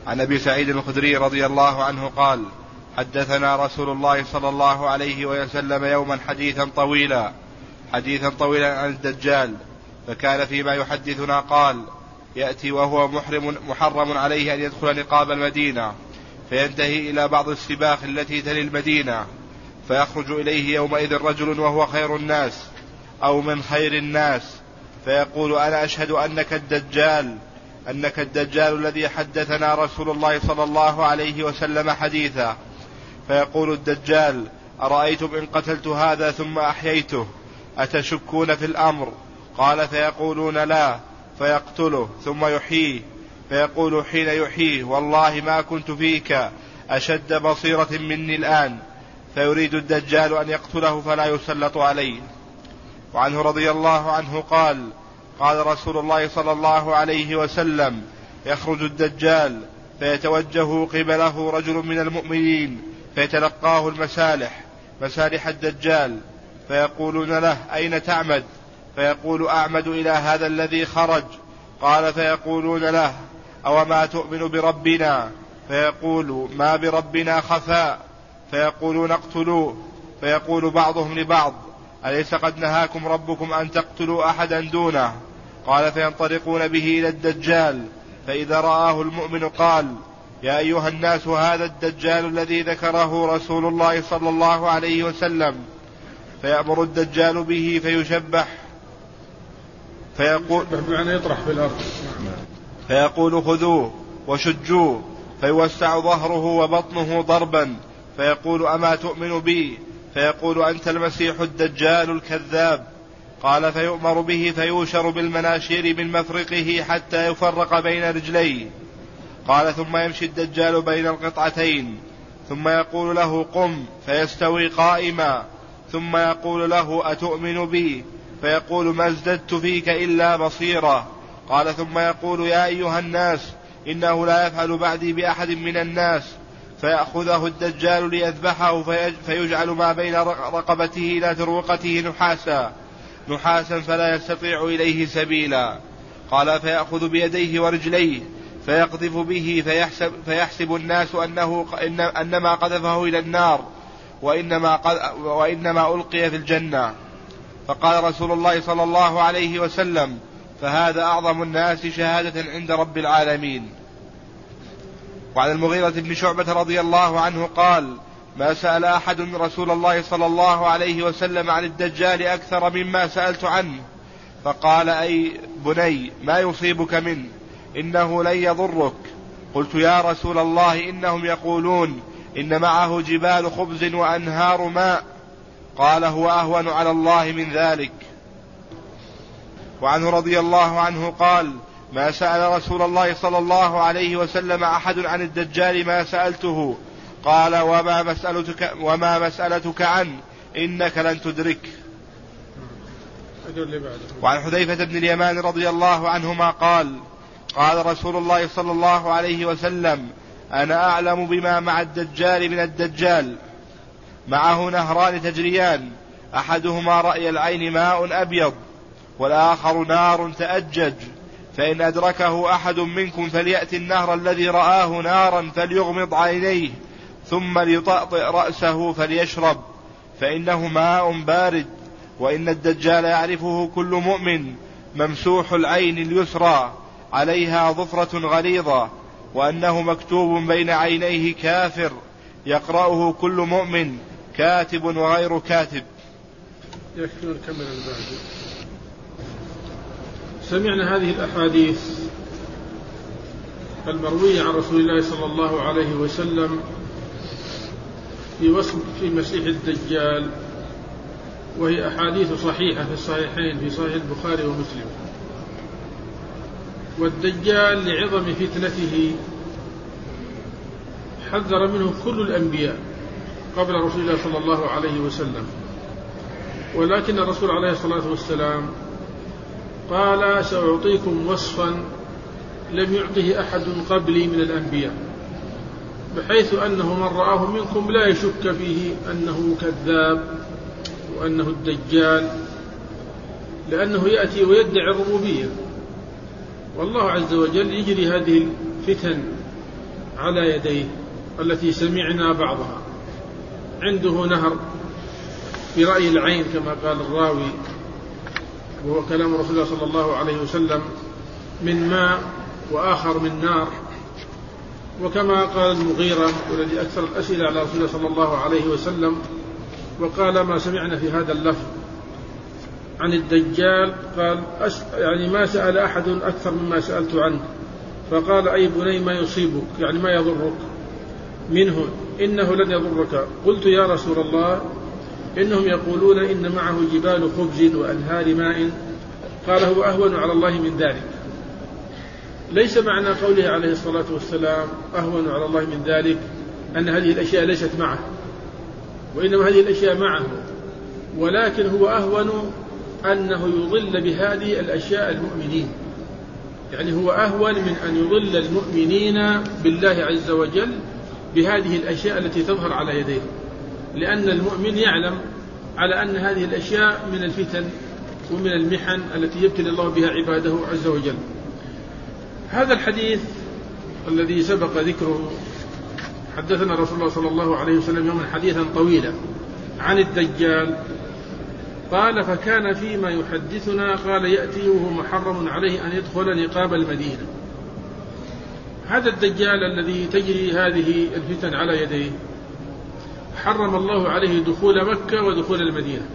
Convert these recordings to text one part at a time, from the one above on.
عن أبي سعيد الخدري رضي الله عنه قال: حدثنا رسول الله صلى الله عليه وسلم يوما حديثا طويلا عن الدجال، فكان فيما يحدثنا قال: يأتي وهو محرم عليه أن يدخل نقاب المدينة، فينتهي إلى بعض السباخ التي تلي المدينة، فيخرج إليه يومئذ رجل وهو خير الناس أو من خير الناس، فيقول: أنا أشهد أنك الدجال الذي حدثنا رسول الله صلى الله عليه وسلم حديثا. فيقول الدجال: أرأيتم إن قتلت هذا ثم أحييته أتشكون في الأمر؟ قال: فيقولون: لا. فيقتله ثم يحييه، فيقول حين يحييه: والله ما كنت فيك أشد بصيرة مني الآن. فيريد الدجال أن يقتله فلا يسلط عليه. وعنه رضي الله عنه قال: قال رسول الله صلى الله عليه وسلم: يخرج الدجال فيتوجه قبله رجل من المؤمنين فيتلقاه مسالح الدجال، فيقولون له: أين تعمد؟ فيقول: أعمد إلى هذا الذي خرج. قال: فيقولون له: أو ما تؤمن بربنا؟ فيقول: ما بربنا خفاء. فيقولون: اقتلوه. فيقول بعضهم لبعض: أليس قد نهاكم ربكم أن تقتلوا أحدا دونه؟ قال: فينطلقون به إلى الدجال، فإذا رآه المؤمن قال: يا أيها الناس، هذا الدجال الذي ذكره رسول الله صلى الله عليه وسلم. فيأمر الدجال به فيشبح، فيقول: خذوه وشجوه، فيوسع ظهره وبطنه ضربا، فيقول: أما تؤمن بي؟ فيقول: أنت المسيح الدجال الكذاب. قال: فيؤمر به فيوشر بالمناشير من مفرقه حتى يفرق بين رجليه. قال: ثم يمشي الدجال بين القطعتين، ثم يقول له: قم، فيستوي قائما، ثم يقول له: أتؤمن بي؟ فيقول: ما ازددت فيك إلا بصيرا. قال: ثم يقول: يا أيها الناس، إنه لا يفعل بعدي بأحد من الناس. فيأخذه الدجال ليذبحه، فيجعل ما بين رقبته إلى تروقته نحاسا فلا يستطيع إليه سبيلا. قال: فيأخذ بيديه ورجليه فيقذف به، فيحسب الناس أنما قذفه إلى النار، وإنما ألقي في الجنة. فقال رسول الله صلى الله عليه وسلم: فهذا أعظم الناس شهادة عند رب العالمين. وعن المغيرة بن شعبة رضي الله عنه قال: ما سأل أحد رسول الله صلى الله عليه وسلم عن الدجال أكثر مما سألت عنه. فقال: أي بني، ما يصيبك منه؟ إنه لن يضرك. قلت: يا رسول الله، إنهم يقولون إن معه جبال خبز وأنهار ماء. قال: هو أهون على الله من ذلك. وعنه رضي الله عنه قال: ما سأل رسول الله صلى الله عليه وسلم أحد عن الدجال ما سألته. قال: وما مسألتك عنه؟ إنك لن تدرك. وعن حذيفة بن اليمان رضي الله عنهما قال: قال رسول الله صلى الله عليه وسلم: أنا أعلم بما مع الدجال من الدجال. معه نهران تجريان، أحدهما رأي العين ماء أبيض، والآخر نار تأجج. فإن أدركه أحد منكم فليأتي النهر الذي رآه نارا فليغمض عينيه، ثم ليطأطئ رأسه فليشرب، فإنه ماء بارد. وإن الدجال يعرفه كل مؤمن، ممسوح العين اليسرى عليها ظفرة غليظة، وأنه مكتوب بين عينيه كافر، يقرأه كل مؤمن، كاتب وغير كاتب. يكفي نكمل البعد. سمعنا هذه الأحاديث المروية عن رسول الله صلى الله عليه وسلم في وصف في مسيح الدجال، وهي أحاديث صحيحة في الصحيحين، في صحيح البخاري ومسلم. والدجال لعظم فتنته حذر منه كل الأنبياء قبل رسول الله صلى الله عليه وسلم، ولكن الرسول عليه الصلاة والسلام قال: سأعطيكم وصفا لم يعطه أحد قبلي من الأنبياء، بحيث أنه من رآه منكم لا يشك فيه أنه كذاب وأنه الدجال، لأنه يأتي ويدعي الربوبية، والله عز وجل يجري هذه الفتن على يديه التي سمعنا بعضها. عنده نهر في رأي العين كما قال الراوي، وهو كلام رسول الله صلى الله عليه وسلم، من ماء وآخر من نار. وكما قال المغيرة والذي أكثر الأسئلة على رسول الله صلى الله عليه وسلم، وقال ما سمعنا في هذا اللفظ عن الدجال، قال يعني ما سأل أحد أكثر مما سألت عنه، فقال أي بني ما يصيبك، يعني ما يضرك منه، إنه لن يضرك. قلت يا رسول الله إنهم يقولون إن معه جبال خبز وأنهار ماء. قال هو أهون على الله من ذلك. ليس معنى قوله عليه الصلاة والسلام أهون على الله من ذلك أن هذه الأشياء ليست معه، وإنما هذه الأشياء معه، ولكن هو أهون أنه يضل بهذه الأشياء المؤمنين. يعني هو أهون من أن يضل المؤمنين بالله عز وجل بهذه الأشياء التي تظهر على يديه، لأن المؤمن يعلم على أن هذه الأشياء من الفتن ومن المحن التي يبتلي الله بها عباده عز وجل. هذا الحديث الذي سبق ذكره حدثنا رسول الله صلى الله عليه وسلم يوما حديثا طويلا عن الدجال. قال فكان فيما يحدثنا قال يأتي وهو محرم عليه أن يدخل نقاب المدينة. هذا الدجال الذي تجري هذه الفتن على يديه حرم الله عليه دخول مكة ودخول المدينة،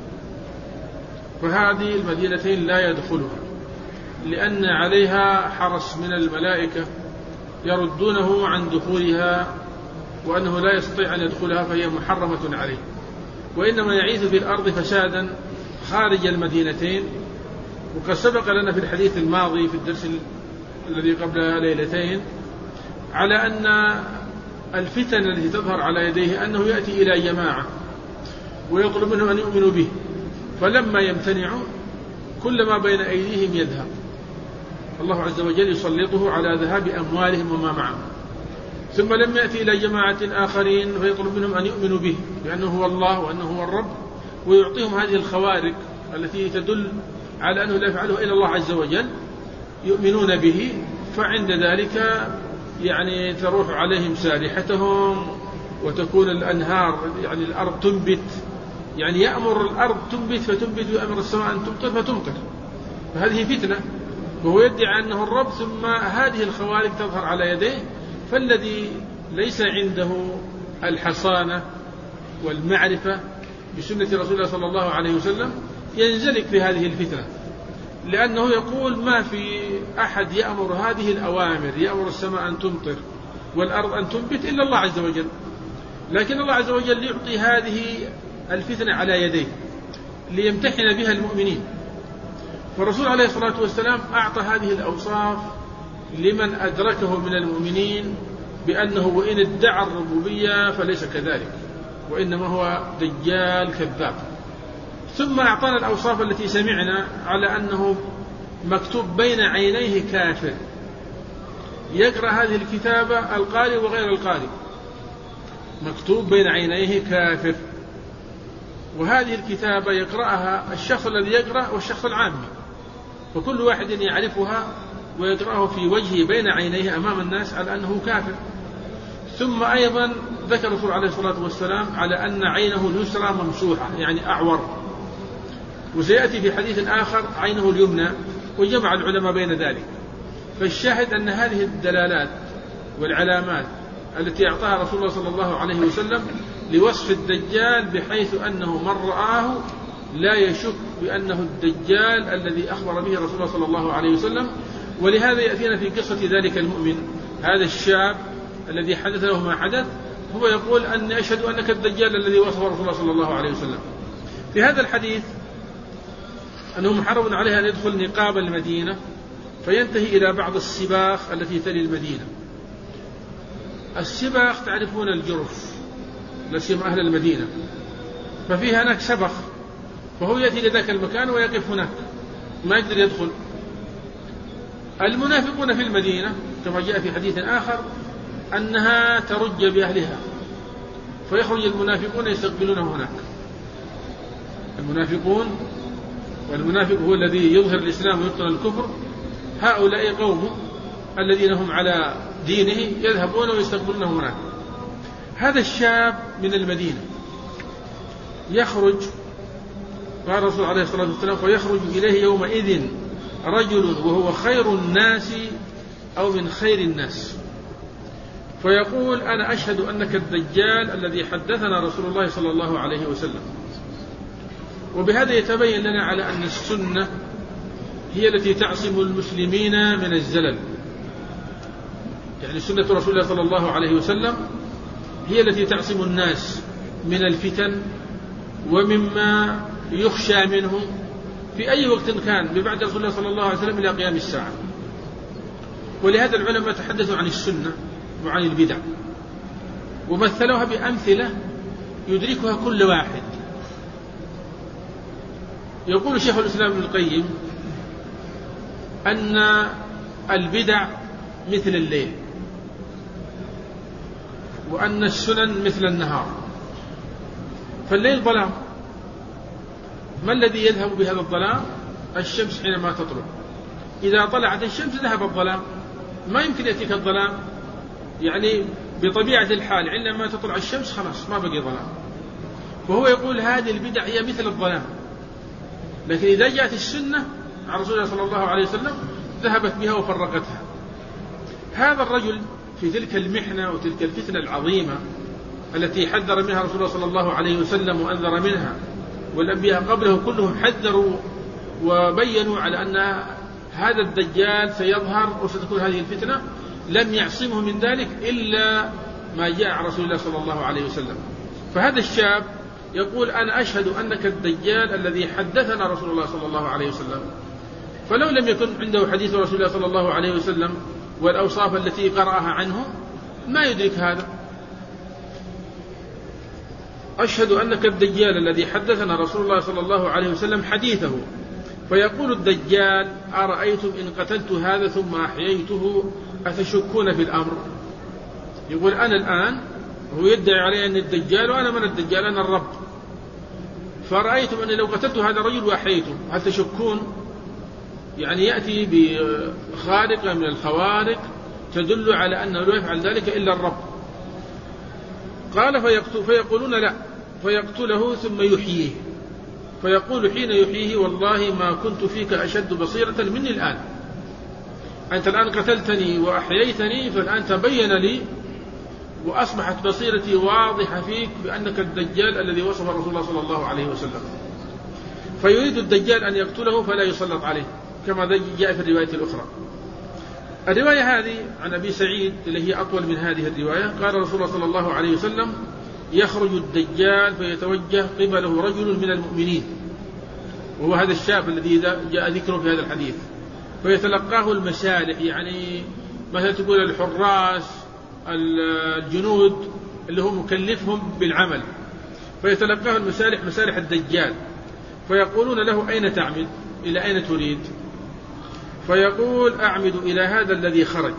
فهذه المدينتين لا يدخلها لأن عليها حرس من الملائكة يردونه عن دخولها، وأنه لا يستطيع أن يدخلها فهي محرمة عليه، وإنما يعيث في الأرض فسادا خارج المدينتين. وقد سبق لنا في الحديث الماضي في الدرس الذي قبل ليلتين على أن الفتن التي تظهر على يديه أنه يأتي إلى جماعة ويطلب منهم أن يؤمنوا به، فلما يمتنعوا كل ما بين أيديهم يذهب، الله عز وجل يسلطه على ذهاب أموالهم وما معهم. ثم لم يأتي إلى جماعة آخرين فيطلب منهم أن يؤمنوا به بأنه هو الله وأنه هو الرب، ويعطيهم هذه الخوارق التي تدل على أنه لا يفعله إلا الله عز وجل، يؤمنون به. فعند ذلك يعني تروح عليهم سارحتهم وتكون الأنهار، يعني الأرض تنبت، يعني يأمر الأرض تنبت فتنبت، ويأمر السماء أن تمطر فتمطر، فهذه فتنة، وهو يدعي أنه الرب، ثم هذه الخوارق تظهر على يديه. فالذي ليس عنده الحصانة والمعرفة بسنة رسول الله صلى الله عليه وسلم ينزلق في هذه الفتنة، لأنه يقول ما في أحد يأمر هذه الأوامر، يأمر السماء أن تمطر والأرض أن تنبت إلا الله عز وجل، لكن الله عز وجل يعطي هذه الفتنة على يديه ليمتحن بها المؤمنين. فالرسول عليه الصلاة والسلام أعطى هذه الأوصاف لمن أدركه من المؤمنين بأنه وإن ادعى الربوبية فليس كذلك، وإنما هو دجال كذاب. ثم أعطانا الأوصاف التي سمعنا على أنه مكتوب بين عينيه كافر، يقرأ هذه الكتابة القارئ وغير القارئ، مكتوب بين عينيه كافر، وهذه الكتابة يقرأها الشخص الذي يقرأ والشخص العامي، فكل واحد يعرفها ويقرأه في وجهه بين عينيه أمام الناس على أنه كافر. ثم أيضا ذكر الرسول عليه الصلاة والسلام على أن عينه اليسرى ممسوحة يعني أعور، وسيأتي في حديث آخر عينه اليمنى، وجمع العلماء بين ذلك. فالشاهد أن هذه الدلالات والعلامات التي أعطاها رسول الله صلى الله عليه وسلم لوصف الدجال بحيث أنه من رآه لا يشك بأنه الدجال الذي أخبر به رسول الله صلى الله عليه وسلم. ولهذا يأتينا في قصة ذلك المؤمن، هذا الشاب الذي حدث له ما حدث، هو يقول أني أشهد أنك الدجال الذي وصفه رسول الله صلى الله عليه وسلم. في هذا الحديث أنه محرم عليه أن يدخل نقاب المدينة فينتهي إلى بعض السباخ التي تلي المدينة. السباخ تعرفون الجرف، لا سيما أهل المدينة، ففي هناك سبخ، فهو يأتي لذاك المكان ويقف هناك ما يقدر يدخل. المنافقون في المدينة كما جاء في حديث آخر أنها ترج بأهلها، فيخرج المنافقون يستقبلونه هناك. المنافقون، والمنافق هو الذي يظهر الإسلام ويبطن الكفر، هؤلاء قوم الذين هم على دينه يذهبون ويستقبلونه هناك. هذا الشاب من المدينة يخرج، قال الرسول عليه الصلاة والسلام: ويخرج إليه يومئذ رجل وهو خير الناس أو من خير الناس، فيقول: أنا أشهد أنك الدجال الذي حدثنا رسول الله صلى الله عليه وسلم. وبهذا يتبين لنا على أن السنة هي التي تعصم المسلمين من الزلل، يعني سنة رسول الله صلى الله عليه وسلم هي التي تعصم الناس من الفتن ومما يخشى منه في أي وقت كان ببعد رسول الله صلى الله عليه وسلم إلى قيام الساعة. ولهذا العلماء تحدثوا عن السنة وعن البدع ومثلوها بأمثلة يدركها كل واحد. يقول شيخ الإسلام ابن القيم أن البدع مثل الليل، وأن السنن مثل النهار. فالليل ظلام، ما الذي يذهب بهذا الظلام؟ الشمس حينما تطلع، إذا طلعت الشمس ذهب الظلام، ما يمكن يأتيك الظلام، يعني بطبيعة الحال عندما تطلع الشمس خلاص ما بقي ظلام. وهو يقول هذه البدع هي مثل الظلام، لكن إذا جاءت السنة عن رسول الله صلى الله عليه وسلم ذهبت بها وفرقتها. هذا الرجل في تلك المحنة وتلك الفتنة العظيمة التي حذر منها رسول الله صلى الله عليه وسلم وأنذر منها، والأنبياء قبله كلهم حذروا وبينوا على أن هذا الدجال سيظهر وستكون هذه الفتنة، لم يعصمه من ذلك إلا ما جاء عن رسول الله صلى الله عليه وسلم. فهذا الشاب يقول: أنا أشهد أنك الدجال الذي حدثنا رسول الله صلى الله عليه وسلم. فلو لم يكن عنده حديث رسول الله صلى الله عليه وسلم والأوصاف التي قرأها عنه ما يدرك هذا. أشهد أنك الدجال الذي حدثنا رسول الله صلى الله عليه وسلم حديثه. فيقول الدجال: أرأيتم إن قتلت هذا ثم أحييته أتشكون في الأمر؟ يقول: أنا الآن، هو يدعي علي أن الدجال وأنا من الدجال، أنا الرب، فرأيتم أني لو قتلت هذا الرجل وأحييته هل تشكون؟ يعني يأتي بخارقة من الخوارق تدل على أنه لا يفعل ذلك إلا الرب. قال: فيقولون لا، فيقتله ثم يحييه، فيقول حين يحييه: والله ما كنت فيك أشد بصيرة مني الآن، أنت الآن قتلتني وأحييتني، فالآن تبين لي وأصبحت بصيرتي واضحة فيك بأنك الدجال الذي وصف رسول الله صلى الله عليه وسلم. فيريد الدجال أن يقتله فلا يسلط عليه، كما جاء في الرواية الأخرى. الرواية هذه عن أبي سعيد اللي هي أطول من هذه الرواية، قال رسول الله صلى الله عليه وسلم: يخرج الدجال فيتوجه قبله رجل من المؤمنين، وهو هذا الشاب الذي جاء ذكره في هذا الحديث، فيتلقاه المسالح، يعني مثلا تقول الحراس الجنود اللي هو مكلفهم بالعمل، فيتلقاه المسالح، مسالح الدجال، فيقولون له: أين تعمد؟ إلى أين تريد؟ فيقول: أعمد إلى هذا الذي خرج،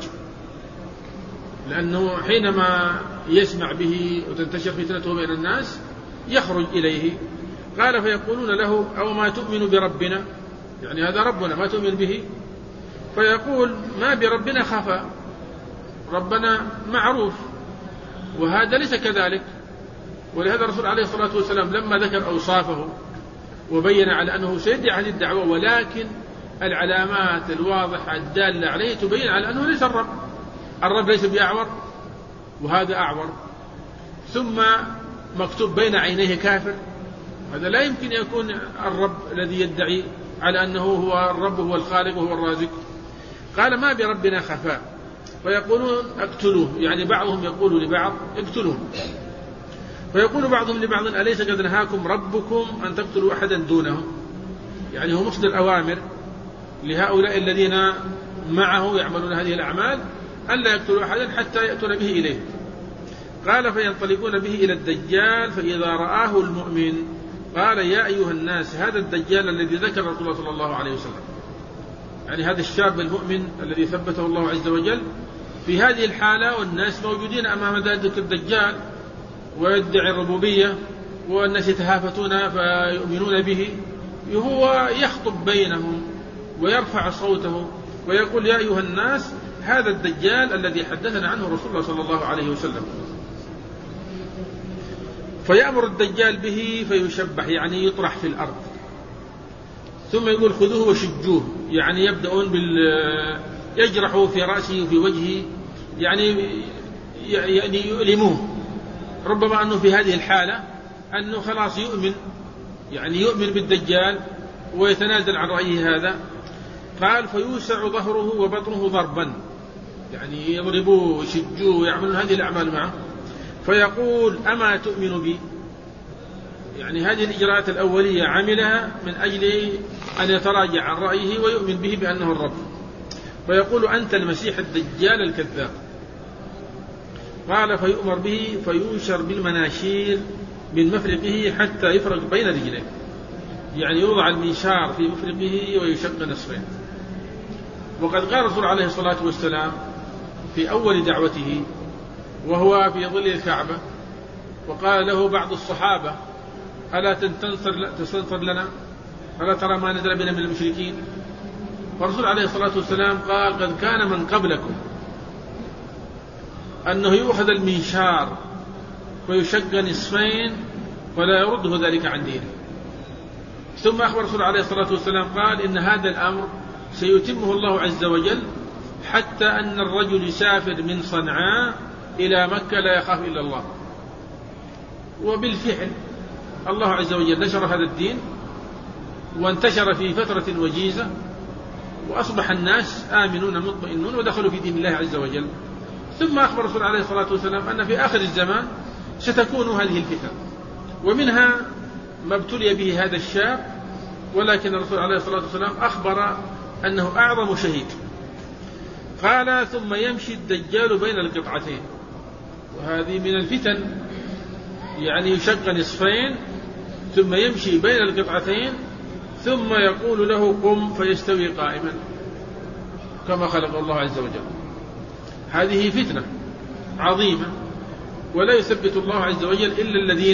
لأنه حينما يسمع به وتنتشر فتنته بين الناس يخرج إليه. قال: فيقولون له: أو ما تؤمن بربنا؟ يعني هذا ربنا ما تؤمن به؟ فيقول: ما بربنا خفى، ربنا معروف، وهذا ليس كذلك. ولهذا الرسول عليه الصلاة والسلام لما ذكر أوصافه وبين على أنه سيدعي هذه الدعوة، ولكن العلامات الواضحة الدالة عليه تبين على أنه ليس الرب. الرب ليس بأعور وهذا أعور، ثم مكتوب بين عينيه كافر، هذا لا يمكن يكون الرب الذي يدعي على أنه هو الرب هو الخالق وهو الرازق. قال: ما بربنا خفاء. فيقولون: اقتلوه، يعني بعضهم يقول لبعض: اقتلوه. فيقول بعضهم لبعض: أليس قد نهاكم ربكم أن تقتلوا أحدا دونه؟ يعني هو مصدر الأوامر لهؤلاء الذين معه يعملون هذه الأعمال أن لا يقتلوا أحدا حتى يأتون به إليه. قال: فينطلقون به إلى الدجال، فإذا رآه المؤمن قال: يا أيها الناس، هذا الدجال الذي ذكر رسول الله صلى الله عليه وسلم، يعني هذا الشاب المؤمن الذي ثبته الله عز وجل في هذه الحالة، والناس موجودين أمام ذلك الدجال ويدعي الربوبية، والناس يتهافتون فيؤمنون به، هو يخطب بينهم ويرفع صوته ويقول: يا أيها الناس، هذا الدجال الذي حدثنا عنه رسول الله صلى الله عليه وسلم. فيأمر الدجال به فيشبح، يعني يطرح في الأرض، ثم يقول خذوه وشجوه، يعني يبدأون يجرحوا في رأسه وفي وجهه، يعني يؤلموه، ربما أنه في هذه الحالة أنه خلاص يؤمن، يعني يؤمن بالدجال ويتنازل عن رأيه هذا. قال فيوسع ظهره وبطنه ضربا، يعني يضربوه ويشجوه ويعملون هذه الأعمال معه. فيقول أما تؤمن بي؟ يعني هذه الإجراءات الأولية عملها من أجل أن يتراجع عن رأيه ويؤمن به بأنه الرب. فيقول أنت المسيح الدجال الكذاب. قال فيؤمر به فيوشر بالمناشير من مفرقه حتى يفرق بين رجليه، يعني يوضع المنشار في مفرقه ويشق نصفين. وقد قال الرسول عليه الصلاة والسلام في أول دعوته وهو في ظل الكعبة، وقال له بعض الصحابة ألا تستنصر لنا؟ ألا ترى ما نزل بنا من المشركين؟ فالرسول عليه الصلاة والسلام قال قد كان من قبلكم أنه يؤخذ المنشار ويشق نصفين ولا يرده ذلك عن دينه. ثم أخبر الرسول عليه الصلاة والسلام قال إن هذا الأمر سيتمه الله عز وجل حتى أن الرجل يسافر من صنعاء إلى مكة لا يخاف إلا الله. وبالفعل الله عز وجل نشر هذا الدين وانتشر في فترة وجيزة، وأصبح الناس آمنون مطمئنون ودخلوا في دين الله عز وجل. ثم أخبر الرسول عليه الصلاة والسلام أن في آخر الزمان ستكون هذه الفتن، ومنها ما ابتلي به هذا الشاب، ولكن الرسول عليه الصلاة والسلام أخبر أنه أعظم شهيد. قال ثم يمشي الدجال بين القطعتين، وهذه من الفتن، يعني يشق نصفين ثم يمشي بين القطعتين ثم يقول له قم فيستوي قائما كما خلق الله عز وجل. هذه فتنة عظيمة، ولا يثبت الله عز وجل إلا الذين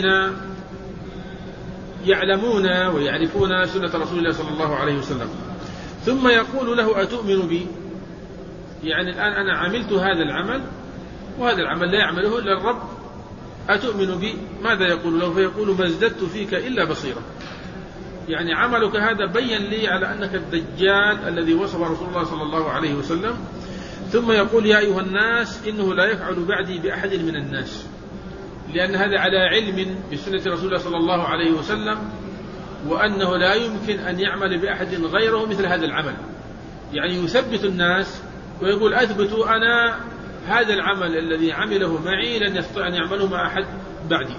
يعلمون ويعرفون سنة رسول الله صلى الله عليه وسلم. ثم يقول له أتؤمن بي؟ يعني الآن أنا عملت هذا العمل وهذا العمل لا يعمله إلا الرب، أتؤمن بي؟ ماذا يقول له؟ فيقول ما ازددت فيك إلا بصيرة، يعني عملك هذا بين لي على أنك الدجال الذي وصف رسول الله صلى الله عليه وسلم. ثم يقول يا أيها الناس إنه لا يفعل بعدي بأحد من الناس، لأن هذا على علم بسنة رسول الله صلى الله عليه وسلم، وأنه لا يمكن أن يعمل بأحد غيره مثل هذا العمل، يعني يثبت الناس ويقول أثبتوا أنا هذا العمل الذي عمله معي لن يستطيع أن يعمله مع أحد بعدي.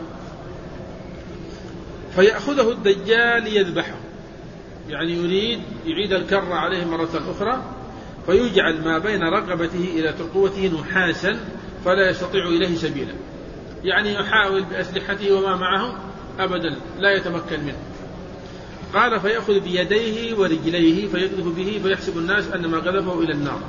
فيأخذه الدجال يذبحه، يعني يريد يعيد الكرة عليه مرة أخرى، فيجعل ما بين رقبته إلى ترقوته نحاسا فلا يستطيع إليه سبيلا، يعني يحاول بأسلحته وما معه أبدا لا يتمكن منه. قال فيأخذ بيديه ورجليه فيقذف به فيحسب الناس أن ما قذفه إلى النار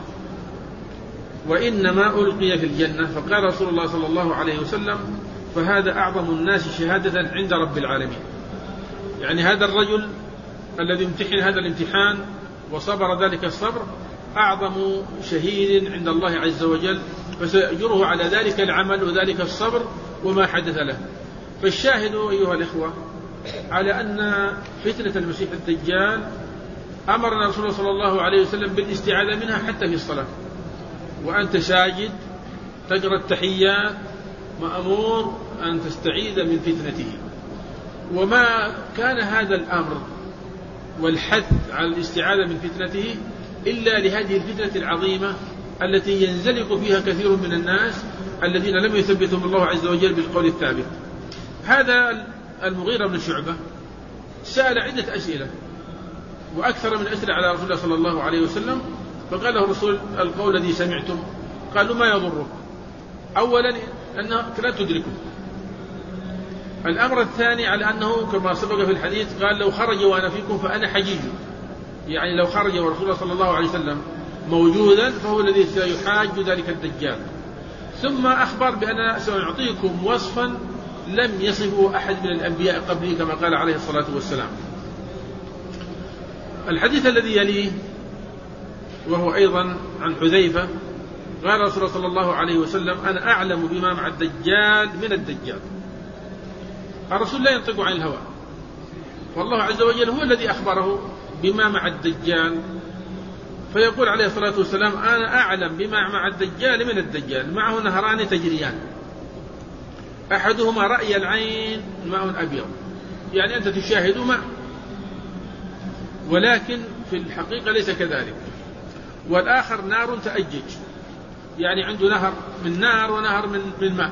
وإنما ألقي في الجنة. فقال رسول الله صلى الله عليه وسلم فهذا أعظم الناس شهادة عند رب العالمين، يعني هذا الرجل الذي امتحن هذا الامتحان وصبر ذلك الصبر أعظم شهيد عند الله عز وجل، فسيأجره على ذلك العمل وذلك الصبر وما حدث له. فالشاهد أيها الإخوة على أن فتنة المسيح الدجال أمرنا رسول الله صلى الله عليه وسلم بالاستعاذة منها حتى في الصلاة، وأنت ساجد تقرأ التحيات مأمور أن تستعيذ من فتنته. وما كان هذا الأمر والحث على الاستعاذة من فتنته إلا لهذه الفتنة العظيمة التي ينزلق فيها كثير من الناس الذين لم يثبتهم الله عز وجل بالقول الثابت. هذا المغيرة بن شعبة سأل عدة أسئلة وأكثر من أسئلة على رسول الله صلى الله عليه وسلم، فقال له الرسول القول الذي سمعتم، قالوا ما يضرك؟ أولا أنك لا تدركه. الأمر الثاني على أنه كما سبق في الحديث قال لو خرج وأنا فيكم فأنا حجيج، يعني لو خرج ورسول الله صلى الله عليه وسلم موجودا فهو الذي سيحاج ذلك الدجال. ثم أخبر بأن سأعطيكم وصفا لم يصفه أحد من الأنبياء قبلي كما قال عليه الصلاة والسلام. الحديث الذي يليه وهو أيضا عن حذيفة قال رسول الله صلى الله عليه وسلم: أنا أعلم بما مع الدجال من الدجال. الرسول لا ينطق عن الهوى، والله عز وجل هو الذي أخبره بما مع الدجال، فيقول عليه الصلاة والسلام: أنا أعلم بما مع الدجال من الدجال. معه نهران تجريان، أحدهما رأي العين ماء أبيض، يعني أنت تشاهد ماء، ولكن في الحقيقة ليس كذلك. والآخر نار تأجج، يعني عنده نهر من نار ونهر من ماء.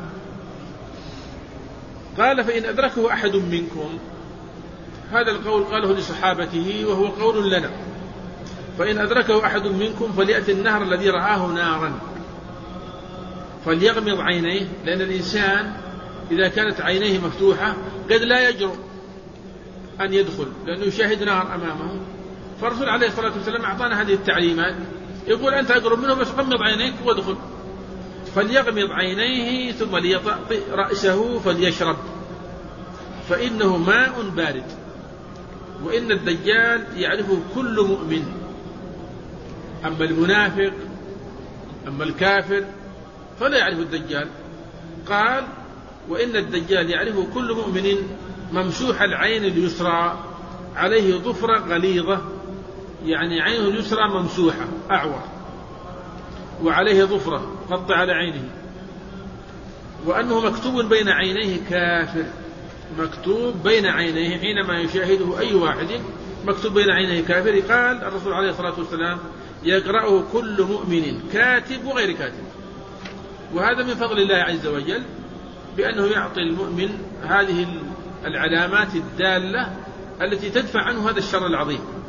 قال: فإن أدركه أحد منكم، هذا القول قاله لصحابته وهو قول لنا، فإن أدركه أحد منكم فليأتي النهر الذي رآه نارا فليغمض عينيه، لأن الإنسان إذا كانت عينيه مفتوحة قد لا يجرؤ أن يدخل لأنه يشاهد نار أمامه. فالرسول عليه الصلاة والسلام أعطانا هذه التعليمات، يقول: أنت أقرب منه بس غمض عينيك وادخل. فليغمض عينيه ثم ليطأطئ رأسه فليشرب، فإنه ماء بارد. وإن الدجال يعرفه كل مؤمن، أما المنافق أما الكافر فلا يعرف الدجال. قال: وإن الدجال يعرفه كل مؤمن ممسوح العين اليسرى عليه ظفرة غليظة، يعني عينه اليسرى ممسوحة أعور وعليه ظفرة غطى على عينه، وأنه مكتوب بين عينيه كافر، مكتوب بين عينيه حينما يشاهده أي واحد مكتوب بين عينيه كافر. قال الرسول عليه الصلاة والسلام: يقرأه كل مؤمن كاتب وغير كاتب. وهذا من فضل الله عز وجل بأنه يعطي المؤمن هذه العلامات الدالة التي تدفع عنه هذا الشر العظيم.